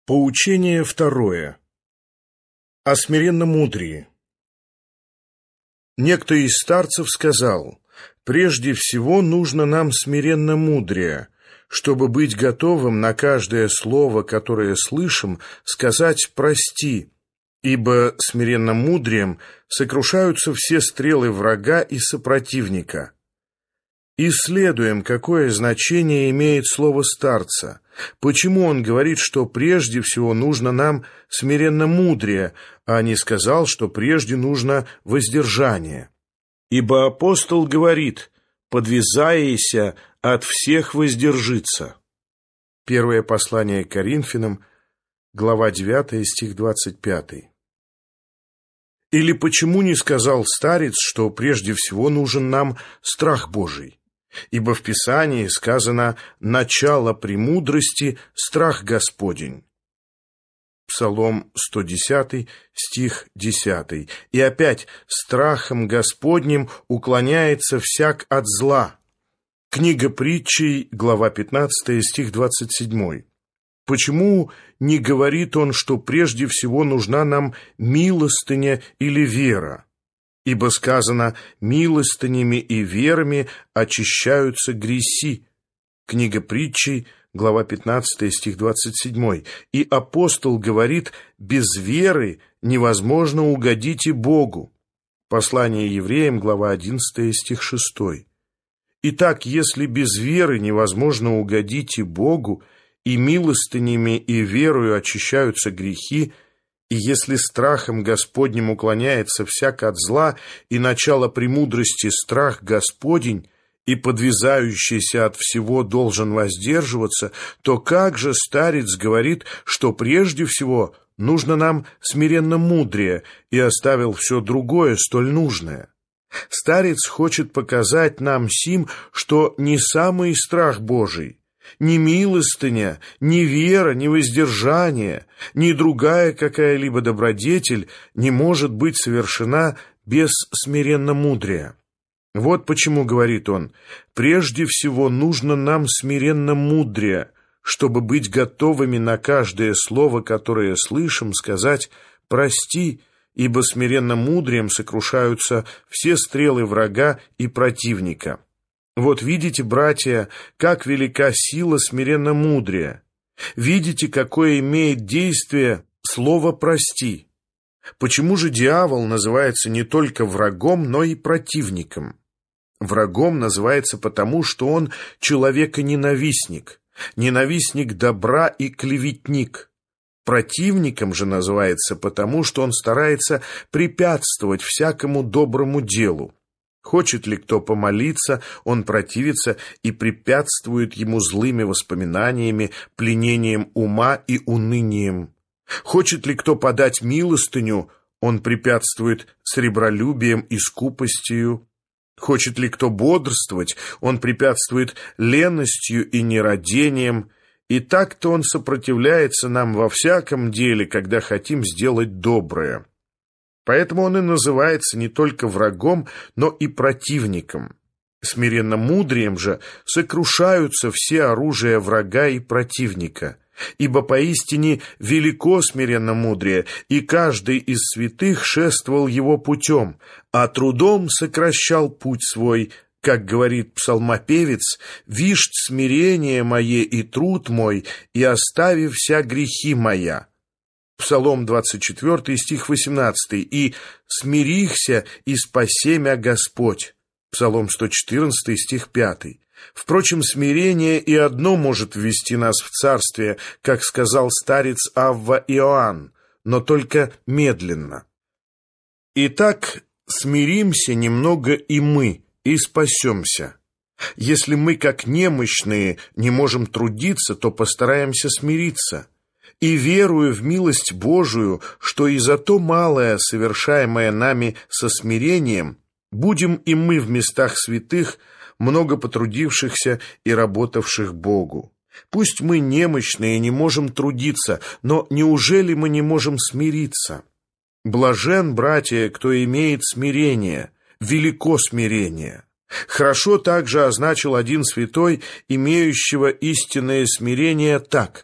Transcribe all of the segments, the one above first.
Поучение второе. О смиренномудрии. Некто из старцев сказал: «Прежде всего нужно нам смиренномудрие, чтобы быть готовым на каждое слово, которое слышим, сказать «прости», ибо смиренномудрием сокрушаются все стрелы врага и сопротивника». Исследуем, какое значение имеет слово старца. Почему он говорит, что прежде всего нужно нам смиренномудрие, а не сказал, что прежде нужно воздержание? Ибо апостол говорит: «Подвязайся, от всех воздержиться». Первое послание к Коринфянам, глава 9, стих 25. Или почему не сказал старец, что прежде всего нужен нам страх Божий? Ибо в Писании сказано: «Начало премудрости — страх Господень». Псалом 110, стих 10. И опять: «Страхом Господним уклоняется всяк от зла». Книга Притчей, глава 15, стих 27. Почему не говорит он, что прежде всего нужна нам милостыня или вера? Ибо сказано: «Милостынями и верами очищаются греси». Книга Притчей, глава 15, стих 27. И апостол говорит: «Без веры невозможно угодить и Богу». Послание евреям, глава 11, стих 6. Итак, если без веры невозможно угодить и Богу, и милостынями и верою очищаются грехи, и если страхом Господним уклоняется всяк от зла, и начало премудрости страх Господень, и подвязающийся от всего должен воздерживаться, то как же старец говорит, что прежде всего нужно нам смиренномудрие, и оставил все другое, столь нужное? Старец хочет показать нам сим, что не самый страх Божий, ни милостыня, ни вера, ни воздержание, ни другая какая-либо добродетель не может быть совершена без смиренномудрия. Вот почему, говорит он, прежде всего нужно нам смиренномудрие, чтобы быть готовыми на каждое слово, которое слышим, сказать «прости», ибо смиренномудрием сокрушаются все стрелы врага и противника. Вот видите, братья, как велика сила смиренномудрия. Видите, какое имеет действие слово «прости». Почему же дьявол называется не только врагом, но и противником? Врагом называется потому, что он человеконенавистник, ненавистник добра и клеветник. Противником же называется потому, что он старается препятствовать всякому доброму делу. Хочет ли кто помолиться, он противится и препятствует ему злыми воспоминаниями, пленением ума и унынием. Хочет ли кто подать милостыню, он препятствует сребролюбием и скупостью. Хочет ли кто бодрствовать, он препятствует леностью и нерадением. И так-то он сопротивляется нам во всяком деле, когда хотим сделать доброе. Поэтому он и называется не только врагом, но и противником. Смиренномудрием же сокрушаются все оружия врага и противника. Ибо поистине велико смиренномудрие, и каждый из святых шествовал его путем, а трудом сокращал путь свой, как говорит псалмопевец: «Вишь смирение мое и труд мой, и оставив вся грехи моя». Псалом 24, стих 18. «И смирихся, и спаси мя Господь». Псалом 114, стих 5. Впрочем, смирение и одно может ввести нас в царствие, как сказал старец Авва Иоанн, но только медленно. Итак, смиримся немного и мы, и спасемся. Если мы, как немощные, не можем трудиться, то постараемся смириться. И верую в милость Божию, что и за то малое, совершаемое нами со смирением, будем и мы в местах святых, много потрудившихся и работавших Богу. Пусть мы немощные и не можем трудиться, но неужели мы не можем смириться? Блажен, братья, кто имеет смирение, велико смирение. Хорошо также означил один святой, имеющего истинное смирение, так: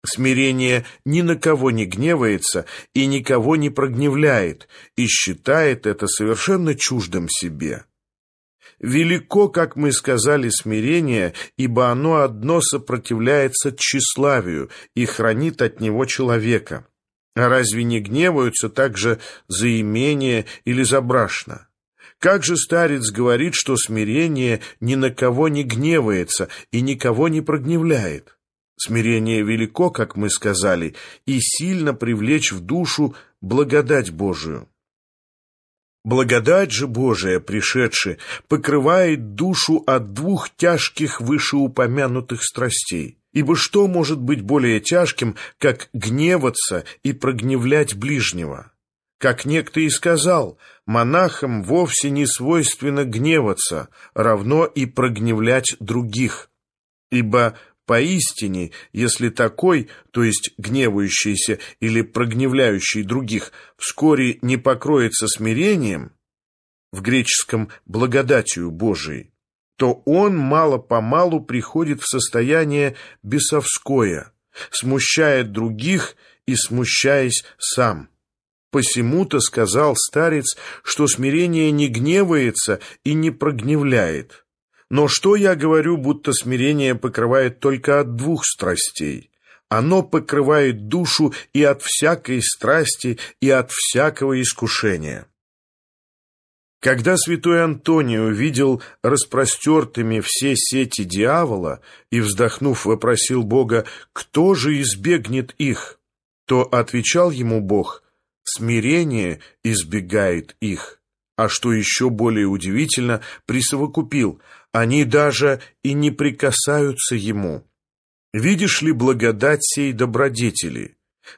Смирение ни на кого не гневается и никого не прогневляет, и считает это совершенно чуждым себе. Велико, как мы сказали, смирение, ибо оно одно сопротивляется тщеславию и хранит от него человека. А разве не гневаются также за имение или за брашно? Как же старец говорит, что смирение ни на кого не гневается и никого не прогневляет? Смирение велико, как мы сказали, и сильно привлечь в душу благодать Божию. Благодать же Божия, пришедшая, покрывает душу от двух тяжких вышеупомянутых страстей. Ибо что может быть более тяжким, как гневаться и прогневлять ближнего? Как некто и сказал, монахам вовсе не свойственно гневаться, равно и прогневлять других. Ибо поистине, если такой, то есть гневающийся или прогневляющий других, вскоре не покроется смирением, в греческом благодатью Божией, то он мало-помалу приходит в состояние бесовское, смущает других и смущаясь сам. Посему-то сказал старец, что смирение не гневается и не прогневляет. Но что я говорю, будто смирение покрывает только от двух страстей? Оно покрывает душу и от всякой страсти, и от всякого искушения. Когда святой Антоний увидел распростертыми все сети дьявола и, вздохнув, вопросил Бога, кто же избегнет их, то отвечал ему Бог, смирение избегает их. А что еще более удивительно, присовокупил, они даже и не прикасаются ему. Видишь ли благодать сей добродетели?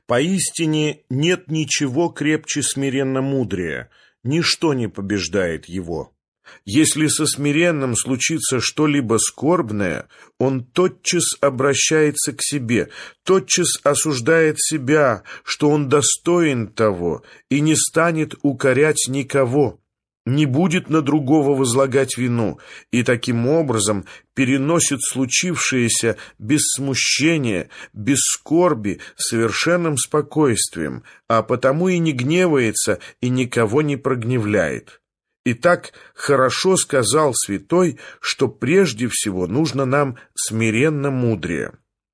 Поистине нет ничего крепче смиренно-мудрия, ничто не побеждает его. Если со смиренным случится что-либо скорбное, он тотчас обращается к себе, тотчас осуждает себя, что он достоин того, и не станет укорять никого, не будет на другого возлагать вину, и таким образом переносит случившееся без смущения, без скорби, совершенным спокойствием, а потому и не гневается и никого не прогневляет. Итак, хорошо сказал святой, что прежде всего нужно нам смиренно-мудрее.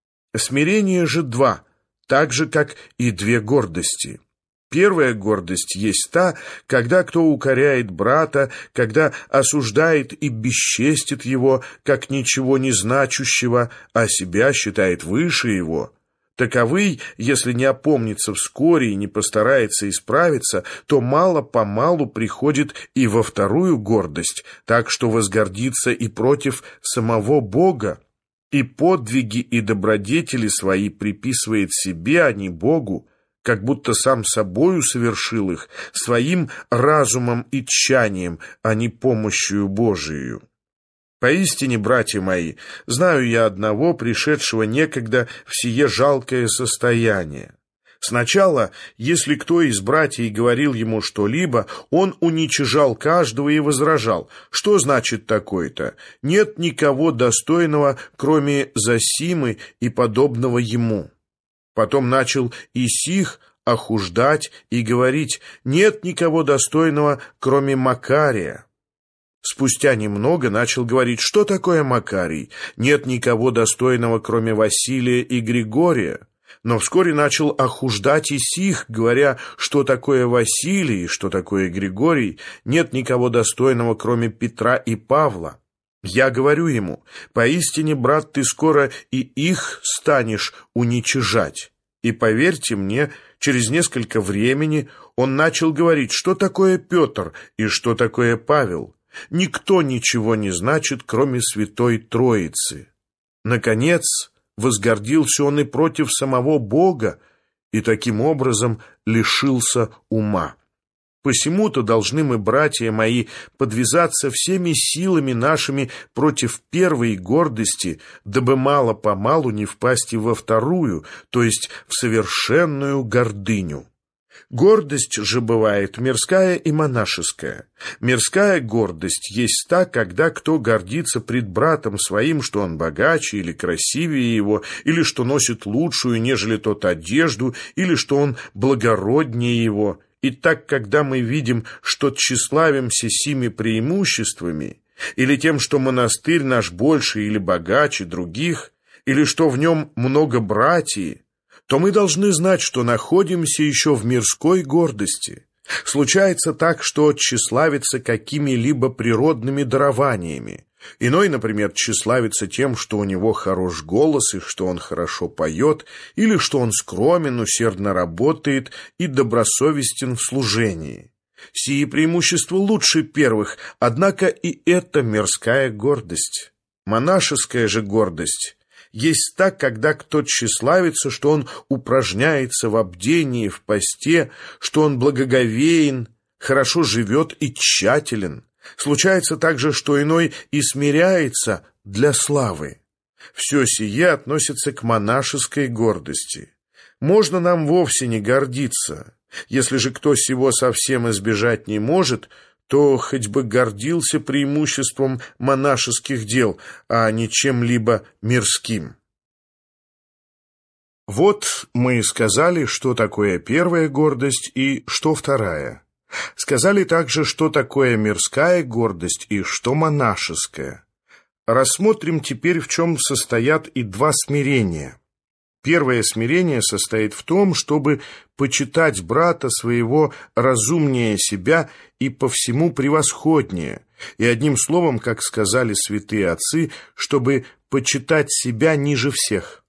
Смирение же два, так же, как и две гордости. Первая гордость есть та, когда кто укоряет брата, когда осуждает и бесчестит его, как ничего не значущего, а себя считает выше его. Таковый, если не опомнится вскоре и не постарается исправиться, то мало-помалу приходит и во вторую гордость, так что возгордится и против самого Бога, и подвиги и добродетели свои приписывает себе, а не Богу, как будто сам собою совершил их, своим разумом и тщанием, а не помощью Божией. Поистине, братья мои, знаю я одного, пришедшего некогда в сие жалкое состояние. Сначала, если кто из братьев говорил ему что-либо, он уничижал каждого и возражал, что значит такое-то? Нет никого достойного, кроме Зосимы и подобного ему. Потом начал и сих охуждать и говорить, нет никого достойного, кроме Макария. Спустя немного начал говорить, что такое Макарий, нет никого достойного, кроме Василия и Григория. Но вскоре начал охуждать и сих, говоря, что такое Василий и что такое Григорий, нет никого достойного, кроме Петра и Павла. Я говорю ему, поистине, брат, ты скоро и их станешь уничижать. И поверьте мне, через несколько времени он начал говорить, что такое Петр и что такое Павел. Никто ничего не значит, кроме Святой Троицы. Наконец, возгордился он и против самого Бога, и таким образом лишился ума. Посему-то должны мы, братья мои, подвязаться всеми силами нашими против первой гордости, дабы мало-помалу не впасть и во вторую, то есть в совершенную гордыню. Гордость же бывает мирская и монашеская. Мирская гордость есть та, когда кто гордится пред братом своим, что он богаче или красивее его, или что носит лучшую, нежели тот одежду, или что он благороднее его. И так, когда мы видим, что тщеславимся сими преимуществами, или тем, что монастырь наш больше или богаче других, или что в нем много братьев, то мы должны знать, что находимся еще в мирской гордости. Случается так, что тщеславится какими-либо природными дарованиями. Иной, например, тщеславится тем, что у него хорош голос и что он хорошо поет, или что он скромен, усердно работает и добросовестен в служении. Сии преимущества лучше первых, однако и это мирская гордость. Монашеская же гордость есть так, когда кто тщеславится, что он упражняется в бдении, в посте, что он благоговеен, хорошо живет и тщателен. Случается также, что иной и смиряется для славы. Все сие относится к монашеской гордости. Можно нам вовсе не гордиться. Если же кто сего совсем избежать не может, то хоть бы гордился преимуществом монашеских дел, а не чем-либо мирским. Вот мы и сказали, что такое первая гордость и что вторая. Сказали также, что такое мирская гордость и что монашеская. Рассмотрим теперь, в чем состоят и два смирения. Первое смирение состоит в том, чтобы почитать брата своего разумнее себя и по всему превосходнее, и одним словом, как сказали святые отцы, чтобы почитать себя ниже всех.